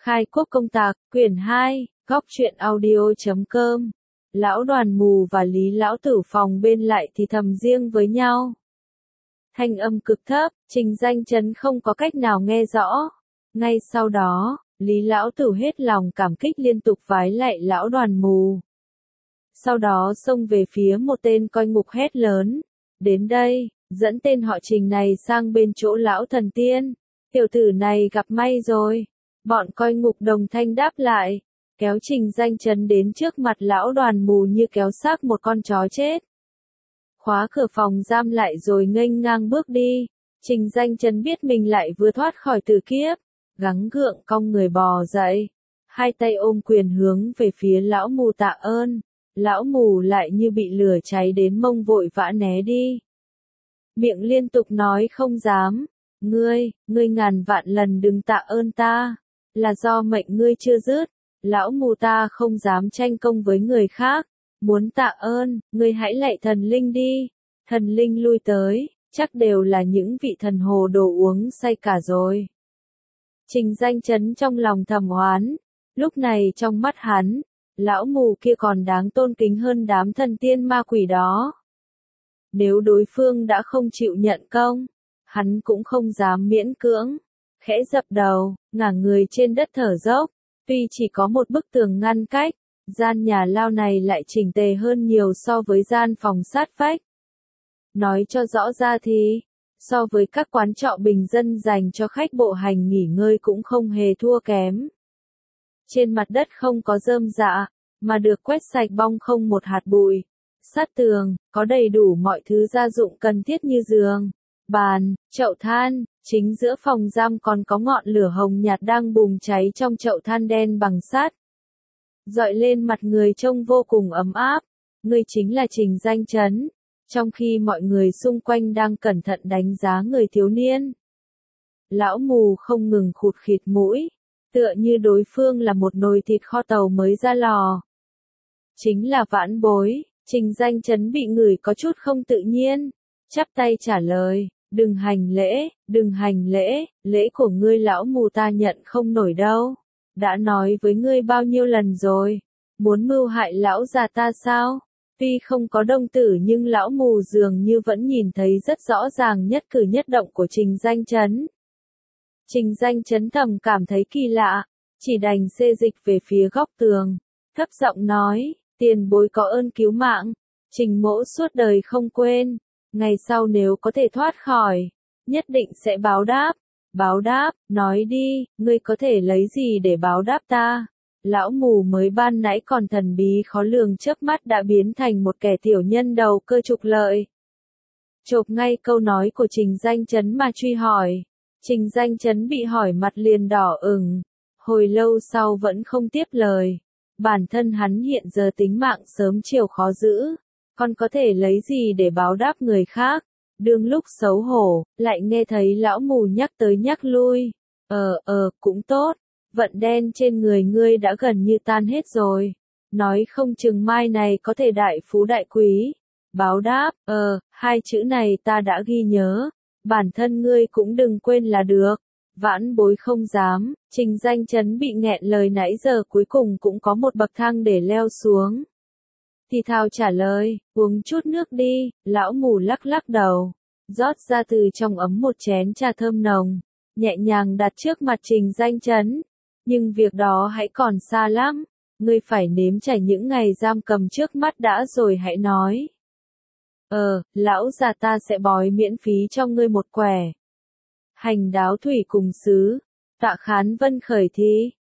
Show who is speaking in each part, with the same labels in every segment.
Speaker 1: Khai quốc công tạc, quyển 2, góc truyện audio.com. Lão đoàn mù và Lý lão tử phòng bên lại thì thầm riêng với nhau. Thanh âm cực thấp, Trình Danh Chấn không có cách nào nghe rõ. Ngay sau đó, Lý lão tử hết lòng cảm kích liên tục vái lạy lão đoàn mù. Sau đó xông về phía một tên coi ngục hét lớn. Đến đây, dẫn tên họ Trình này sang bên chỗ lão thần tiên. Tiểu tử này gặp may rồi. Bọn coi ngục đồng thanh đáp lại, kéo Trình Danh Chấn đến trước mặt lão đoàn mù như kéo xác một con chó chết. Khóa cửa phòng giam lại rồi nghênh ngang bước đi. Trình Danh Chấn biết mình lại vừa thoát khỏi tử kiếp, gắng gượng cong người bò dậy, hai tay ôm quyền hướng về phía lão mù tạ ơn. Lão mù lại như bị lửa cháy đến mông vội vã né đi. Miệng liên tục nói không dám. Ngươi ngàn vạn lần đừng tạ ơn ta. Là do mệnh ngươi chưa dứt. Lão mù ta không dám tranh công với người khác. Muốn tạ ơn, ngươi hãy lạy thần linh đi. Thần linh lui tới, chắc đều là những vị thần hồ đồ uống say cả rồi. Trình Danh Chấn trong lòng thầm oán. Lúc này trong mắt hắn, lão mù kia còn đáng tôn kính hơn đám thần tiên ma quỷ đó. Nếu đối phương đã không chịu nhận công, hắn cũng không dám miễn cưỡng. Khẽ dập đầu, ngả người trên đất thở dốc. Tuy chỉ có một bức tường ngăn cách, gian nhà lao này lại chỉnh tề hơn nhiều so với gian phòng sát vách. Nói cho rõ ra thì, so với các quán trọ bình dân dành cho khách bộ hành nghỉ ngơi cũng không hề thua kém. Trên mặt đất không có rơm rạ, mà được quét sạch bong không một hạt bụi. Sát tường, có đầy đủ mọi thứ gia dụng cần thiết như giường, bàn, chậu than. Chính giữa phòng giam còn có ngọn lửa hồng nhạt đang bùng cháy trong chậu than đen bằng sắt. Dọi lên mặt người trông vô cùng ấm áp. Ngươi chính là Trình Danh Chấn. Trong khi mọi người xung quanh đang cẩn thận đánh giá người thiếu niên, lão mù không ngừng khụt khịt mũi, tựa như đối phương là một nồi thịt kho tàu mới ra lò. Chính là vãn bối. Trình Danh Chấn bị ngửi có chút không tự nhiên, chắp tay trả lời. Đừng hành lễ, lễ của ngươi lão mù ta nhận không nổi đâu. Đã nói với ngươi bao nhiêu lần rồi, muốn mưu hại lão già ta sao? Tuy không có đồng tử nhưng lão mù dường như vẫn nhìn thấy rất rõ ràng nhất cử nhất động của Trình Danh Chấn. Trình Danh Chấn thầm cảm thấy kỳ lạ, chỉ đành xê dịch về phía góc tường, thấp giọng nói, tiền bối có ơn cứu mạng, Trình mỗ suốt đời không quên. Ngày sau nếu có thể thoát khỏi, nhất định sẽ báo đáp. Báo đáp, nói đi, ngươi có thể lấy gì để báo đáp ta? Lão mù mới ban nãy còn thần bí khó lường chớp mắt đã biến thành một kẻ tiểu nhân đầu cơ trục lợi. Chộp ngay câu nói của Trình Danh Chấn mà truy hỏi. Trình Danh Chấn bị hỏi mặt liền đỏ ửng, hồi lâu sau vẫn không tiếp lời. Bản thân hắn hiện giờ tính mạng sớm chiều khó giữ, còn có thể lấy gì để báo đáp người khác? Đương lúc xấu hổ, lại nghe thấy lão mù nhắc tới nhắc lui. Cũng tốt. Vận đen trên người ngươi đã gần như tan hết rồi. Nói không chừng mai này có thể đại phú đại quý. Báo đáp, hai chữ này ta đã ghi nhớ. Bản thân ngươi cũng đừng quên là được. Vãn bối không dám. Trình Danh Chấn bị nghẹn lời nãy giờ cuối cùng cũng có một bậc thang để leo xuống. Thì thào trả lời, uống chút nước đi. Lão mù lắc lắc đầu, rót ra từ trong ấm một chén trà thơm nồng, nhẹ nhàng đặt trước mặt Trình Danh Chấn. Nhưng việc đó hãy còn xa lắm, ngươi phải nếm trải những ngày giam cầm trước mắt đã rồi hãy nói. Lão già ta sẽ bói miễn phí cho ngươi một quẻ. Hành đáo thủy cùng sứ, Tạ Khán Vân khởi thí.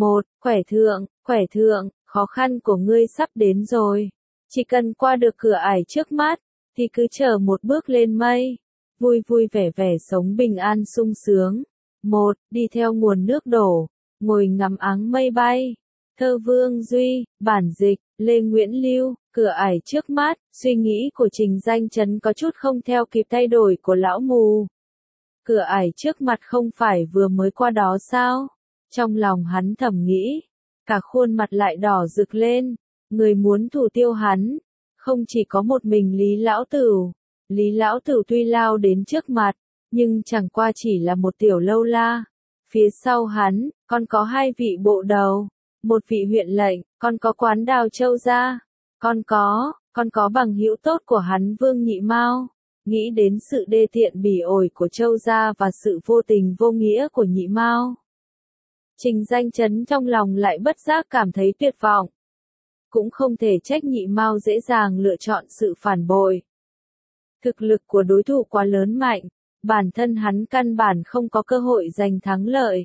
Speaker 1: Quẻ thượng, khó khăn của ngươi sắp đến rồi. Chỉ cần qua được cửa ải trước mắt, thì cứ chờ một bước lên mây. Vui vui vẻ vẻ sống bình an sung sướng. Đi theo nguồn nước đổ, ngồi ngắm áng mây bay. Thơ Vương Duy, bản dịch, Lê Nguyễn Lưu, cửa ải trước mắt. Suy nghĩ của Trình Danh Chấn có chút không theo kịp thay đổi của lão mù. Cửa ải trước mặt không phải vừa mới qua đó sao? Trong lòng hắn thầm nghĩ, cả khuôn mặt lại đỏ rực lên. Người muốn thủ tiêu hắn, không chỉ có một mình Lý Lão Tửu. Lý Lão Tửu tuy lao đến trước mặt, nhưng chẳng qua chỉ là một tiểu lâu la. Phía sau hắn, con có 2 vị bộ đầu, 1 vị huyện lệnh, con có quán đào châu gia, con có bằng hữu tốt của hắn Vương Nhị Mao. Nghĩ đến sự đê tiện bỉ ổi của Châu gia và sự vô tình vô nghĩa của Nhị Mao, Trình Danh Chấn trong lòng lại bất giác cảm thấy tuyệt vọng. Cũng không thể trách Nhị Mao dễ dàng lựa chọn sự phản bội. Thực lực của đối thủ quá lớn mạnh, bản thân hắn căn bản không có cơ hội giành thắng lợi.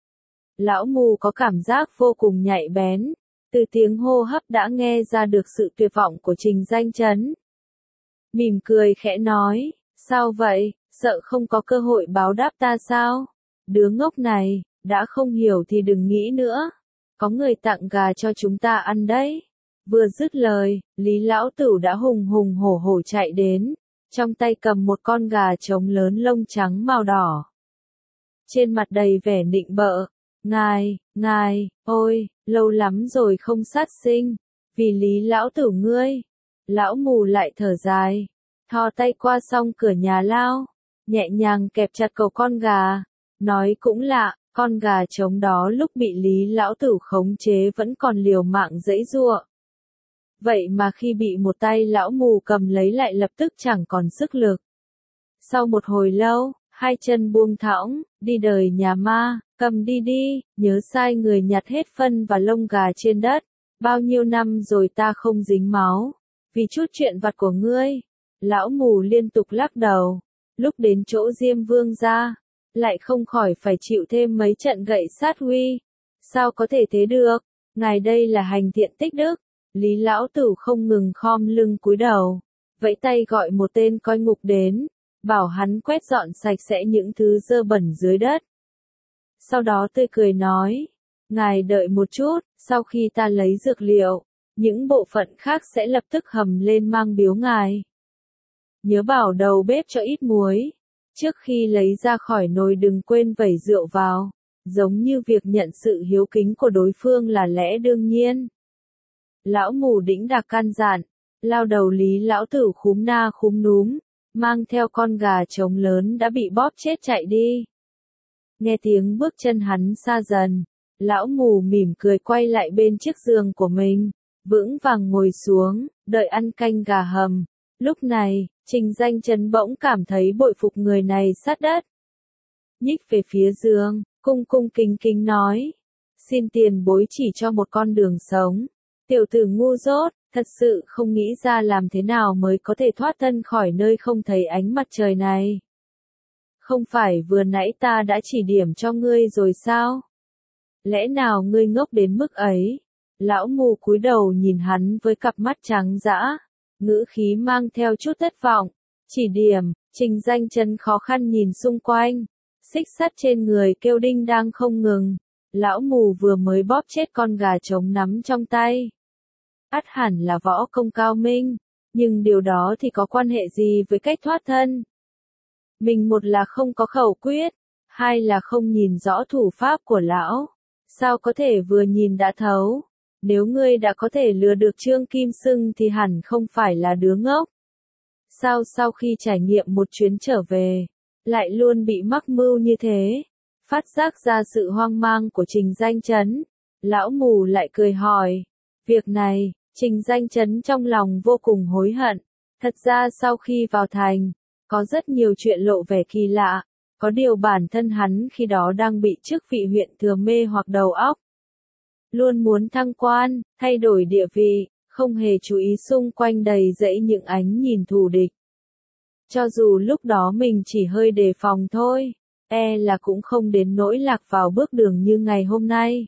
Speaker 1: Lão mù có cảm giác vô cùng nhạy bén, từ tiếng hô hấp đã nghe ra được sự tuyệt vọng của Trình Danh Chấn. Mỉm cười khẽ nói, sao vậy, sợ không có cơ hội báo đáp ta sao? Đứa ngốc này, đã không hiểu thì đừng nghĩ nữa. Có người tặng gà cho chúng ta ăn đấy. Vừa dứt lời, Lý Lão Tửu đã hùng hùng hổ hổ chạy đến, trong tay cầm một con gà trống lớn lông trắng màu đỏ. Trên mặt đầy vẻ nịnh bợ, ngài, ôi, lâu lắm rồi không sát sinh, vì Lý Lão Tửu ngươi. Lão mù lại thở dài, thò tay qua song cửa nhà lao, nhẹ nhàng kẹp chặt cầu con gà, nói cũng lạ, con gà trống đó lúc bị Lý Lão Tửu khống chế vẫn còn liều mạng giãy giụa. Vậy mà khi bị một tay lão mù cầm lấy lại lập tức chẳng còn sức lực. Sau một hồi lâu, 2 chân buông thõng, đi đời nhà ma, cầm đi đi, nhớ sai người nhặt hết phân và lông gà trên đất. Bao nhiêu năm rồi ta không dính máu, vì chút chuyện vặt của ngươi. Lão mù liên tục lắc đầu, lúc đến chỗ Diêm Vương gia, lại không khỏi phải chịu thêm mấy trận gậy sát huy. Sao có thể thế được, ngài đây là hành thiện tích đức. Lý Lão Tửu không ngừng khom lưng cúi đầu, vẫy tay gọi một tên coi ngục đến, bảo hắn quét dọn sạch sẽ những thứ dơ bẩn dưới đất. Sau đó tươi cười nói, ngài đợi một chút, sau khi ta lấy dược liệu, những bộ phận khác sẽ lập tức hầm lên mang biếu ngài. Nhớ bảo đầu bếp cho ít muối, trước khi lấy ra khỏi nồi đừng quên vẩy rượu vào, giống như việc nhận sự hiếu kính của đối phương là lẽ đương nhiên. Lão mù đĩnh đạc căn dặn, lao đầu Lý Lão Tửu khúm na khúm núm, mang theo con gà trống lớn đã bị bóp chết chạy đi. Nghe tiếng bước chân hắn xa dần, lão mù mỉm cười quay lại bên chiếc giường của mình, vững vàng ngồi xuống, đợi ăn canh gà hầm. Lúc này, Trình Danh Chấn bỗng cảm thấy bội phục người này sát đất. Nhích về phía giường, cung cung kính kính nói, xin tiền bối chỉ cho một con đường sống. Tiểu tử ngu dốt, thật sự không nghĩ ra làm thế nào mới có thể thoát thân khỏi nơi không thấy ánh mặt trời này. Không phải vừa nãy ta đã chỉ điểm cho ngươi rồi sao? Lẽ nào ngươi ngốc đến mức ấy? Lão mù cúi đầu nhìn hắn với cặp mắt trắng dã, ngữ khí mang theo chút thất vọng. Chỉ điểm, Trình Danh Chấn khó khăn nhìn xung quanh, xích sắt trên người kêu đinh đang không ngừng. Lão mù vừa mới bóp chết con gà trống nắm trong tay. Ắt hẳn là võ công cao minh, nhưng điều đó thì có quan hệ gì với cách thoát thân? Mình một là không có khẩu quyết, hai là không nhìn rõ thủ pháp của lão. Sao có thể vừa nhìn đã thấu? Nếu ngươi đã có thể lừa được Trương Kim Sưng thì hẳn không phải là đứa ngốc. Sao sau khi trải nghiệm một chuyến trở về, lại luôn bị mắc mưu như thế? Phát giác ra sự hoang mang của Trình Danh Chấn, lão mù lại cười hỏi. Việc này, Trình Danh Chấn trong lòng vô cùng hối hận. Thật ra sau khi vào thành, có rất nhiều chuyện lộ vẻ kỳ lạ, có điều bản thân hắn khi đó đang bị chức vị huyện thừa mê hoặc đầu óc. Luôn muốn thăng quan, thay đổi địa vị, không hề chú ý xung quanh đầy dẫy những ánh nhìn thù địch. Cho dù lúc đó mình chỉ hơi đề phòng thôi, là cũng không đến nỗi lạc vào bước đường như ngày hôm nay.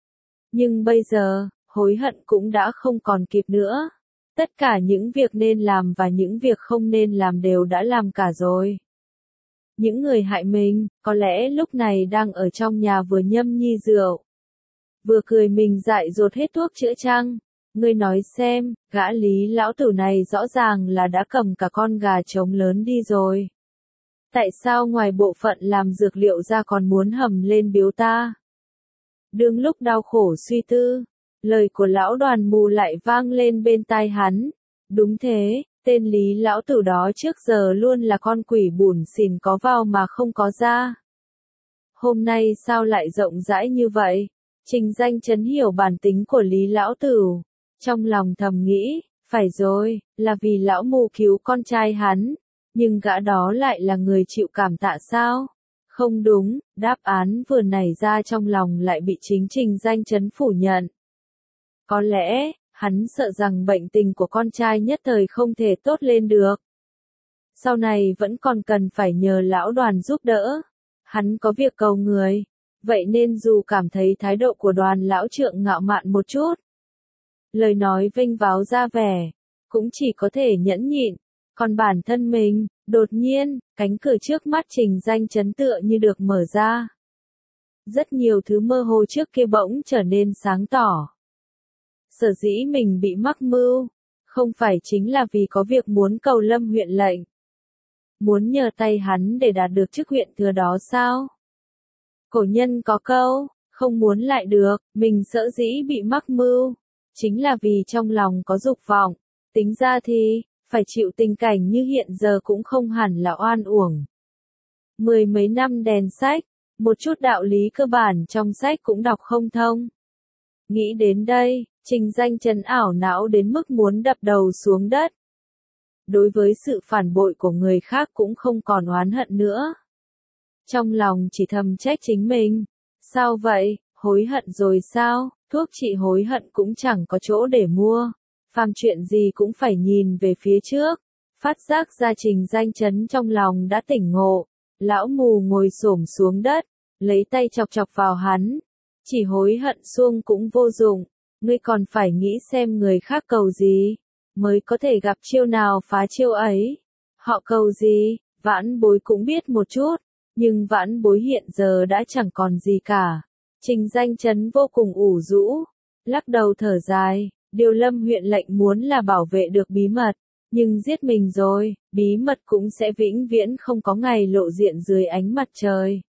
Speaker 1: Nhưng bây giờ, hối hận cũng đã không còn kịp nữa. Tất cả những việc nên làm và những việc không nên làm đều đã làm cả rồi. Những người hại mình, có lẽ lúc này đang ở trong nhà vừa nhâm nhi rượu, vừa cười mình dại dột hết thuốc chữa chăng. Ngươi nói xem, gã Lý Lão Tửu này rõ ràng là đã cầm cả con gà trống lớn đi rồi. Tại sao ngoài bộ phận làm dược liệu ra còn muốn hầm lên biếu ta? Đương lúc đau khổ suy tư, lời của lão đoàn mù lại vang lên bên tai hắn. Đúng thế, tên Lý Lão Tửu đó trước giờ luôn là con quỷ bủn xỉn có vào mà không có ra. hôm nay sao lại rộng rãi như vậy? Trình Danh Chấn hiểu bản tính của Lý Lão Tửu, trong lòng thầm nghĩ, phải rồi, là vì lão mù cứu con trai hắn, nhưng gã đó lại là người chịu cảm tạ sao? Không đúng, đáp án vừa nảy ra trong lòng lại bị chính Trình Danh Chấn phủ nhận. Có lẽ, hắn sợ rằng bệnh tình của con trai nhất thời không thể tốt lên được. Sau này vẫn còn cần phải nhờ lão Đoàn giúp đỡ. Hắn có việc cầu người, vậy nên dù cảm thấy thái độ của Đoàn lão trượng ngạo mạn một chút, lời nói vênh váo ra vẻ, cũng chỉ có thể nhẫn nhịn. Còn bản thân mình, đột nhiên, cánh cửa trước mắt Trình Danh Chấn tựa như được mở ra. Rất nhiều thứ mơ hồ trước kia bỗng trở nên sáng tỏ. Sở dĩ mình bị mắc mưu, không phải chính là vì có việc muốn cầu Lâm huyện lệnh. Muốn nhờ tay hắn để đạt được chức huyện thừa đó sao? Cổ nhân có câu, không muốn lại được, mình sợ dĩ bị mắc mưu, chính là vì trong lòng có dục vọng. Tính ra thì, phải chịu tình cảnh như hiện giờ cũng không hẳn là oan uổng. Mười mấy năm đèn sách, một chút đạo lý cơ bản trong sách cũng đọc không thông. Nghĩ đến đây, Trình Danh Chấn ảo não đến mức muốn đập đầu xuống đất. Đối với sự phản bội của người khác cũng không còn oán hận nữa. Trong lòng chỉ thầm trách chính mình. Sao vậy, hối hận rồi sao? Thuốc trị hối hận cũng chẳng có chỗ để mua. Phàm chuyện gì cũng phải nhìn về phía trước. Phát giác ra Trình Danh Chấn trong lòng đã tỉnh ngộ. Lão mù ngồi xổm xuống đất, lấy tay chọc chọc vào hắn. Chỉ hối hận suông cũng vô dụng. Ngươi còn phải nghĩ xem người khác cầu gì, mới có thể gặp chiêu nào phá chiêu ấy. Họ cầu gì, Vãn Bối cũng biết một chút, nhưng Vãn Bối hiện giờ đã chẳng còn gì cả. Trình Danh Chấn vô cùng ủ rũ, lắc đầu thở dài, điều Lâm huyện lệnh muốn là bảo vệ được bí mật, nhưng giết mình rồi, bí mật cũng sẽ vĩnh viễn không có ngày lộ diện dưới ánh mặt trời.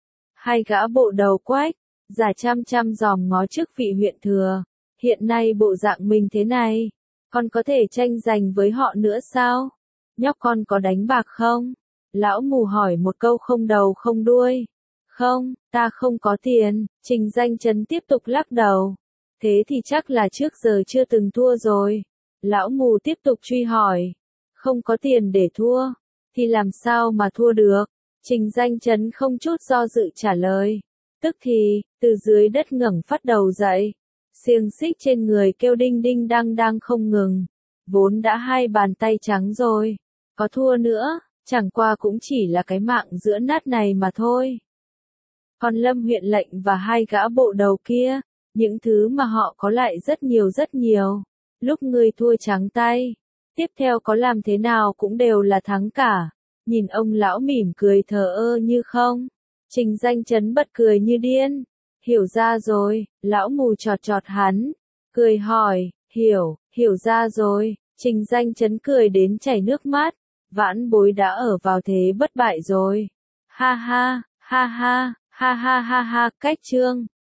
Speaker 1: Hai gã bộ đầu quách, giả chăm chăm dòm ngó chức vị huyện thừa. Hiện nay bộ dạng mình thế này, con có thể tranh giành với họ nữa sao? Nhóc con có đánh bạc không? Lão mù hỏi một câu không đầu không đuôi. Không, ta không có tiền, Trình Danh Chấn tiếp tục lắc đầu. Thế thì chắc là trước giờ chưa từng thua rồi. Lão mù tiếp tục truy hỏi. Không có tiền để thua, thì làm sao mà thua được? Trình Danh Chấn không chút do dự trả lời. Tức thì, từ dưới đất ngẩng phát đầu dậy. Xiềng xích trên người kêu đinh đinh đang không ngừng. Vốn đã hai bàn tay trắng rồi. Có thua nữa, chẳng qua cũng chỉ là cái mạng giữa nát này mà thôi. Còn Lâm huyện lệnh và hai gã bộ đầu kia, những thứ mà họ có lại rất nhiều. Lúc ngươi thua trắng tay, tiếp theo có làm thế nào cũng đều là thắng cả. Nhìn ông lão mỉm cười thờ ơ như không. Trình Danh Chấn bật cười như điên. Hiểu ra rồi, lão mù chọt chọt hắn. Cười hỏi, hiểu ra rồi. Trình Danh Chấn cười đến chảy nước mắt. Vãn Bối đã ở vào thế bất bại rồi. Ha ha, cách chương.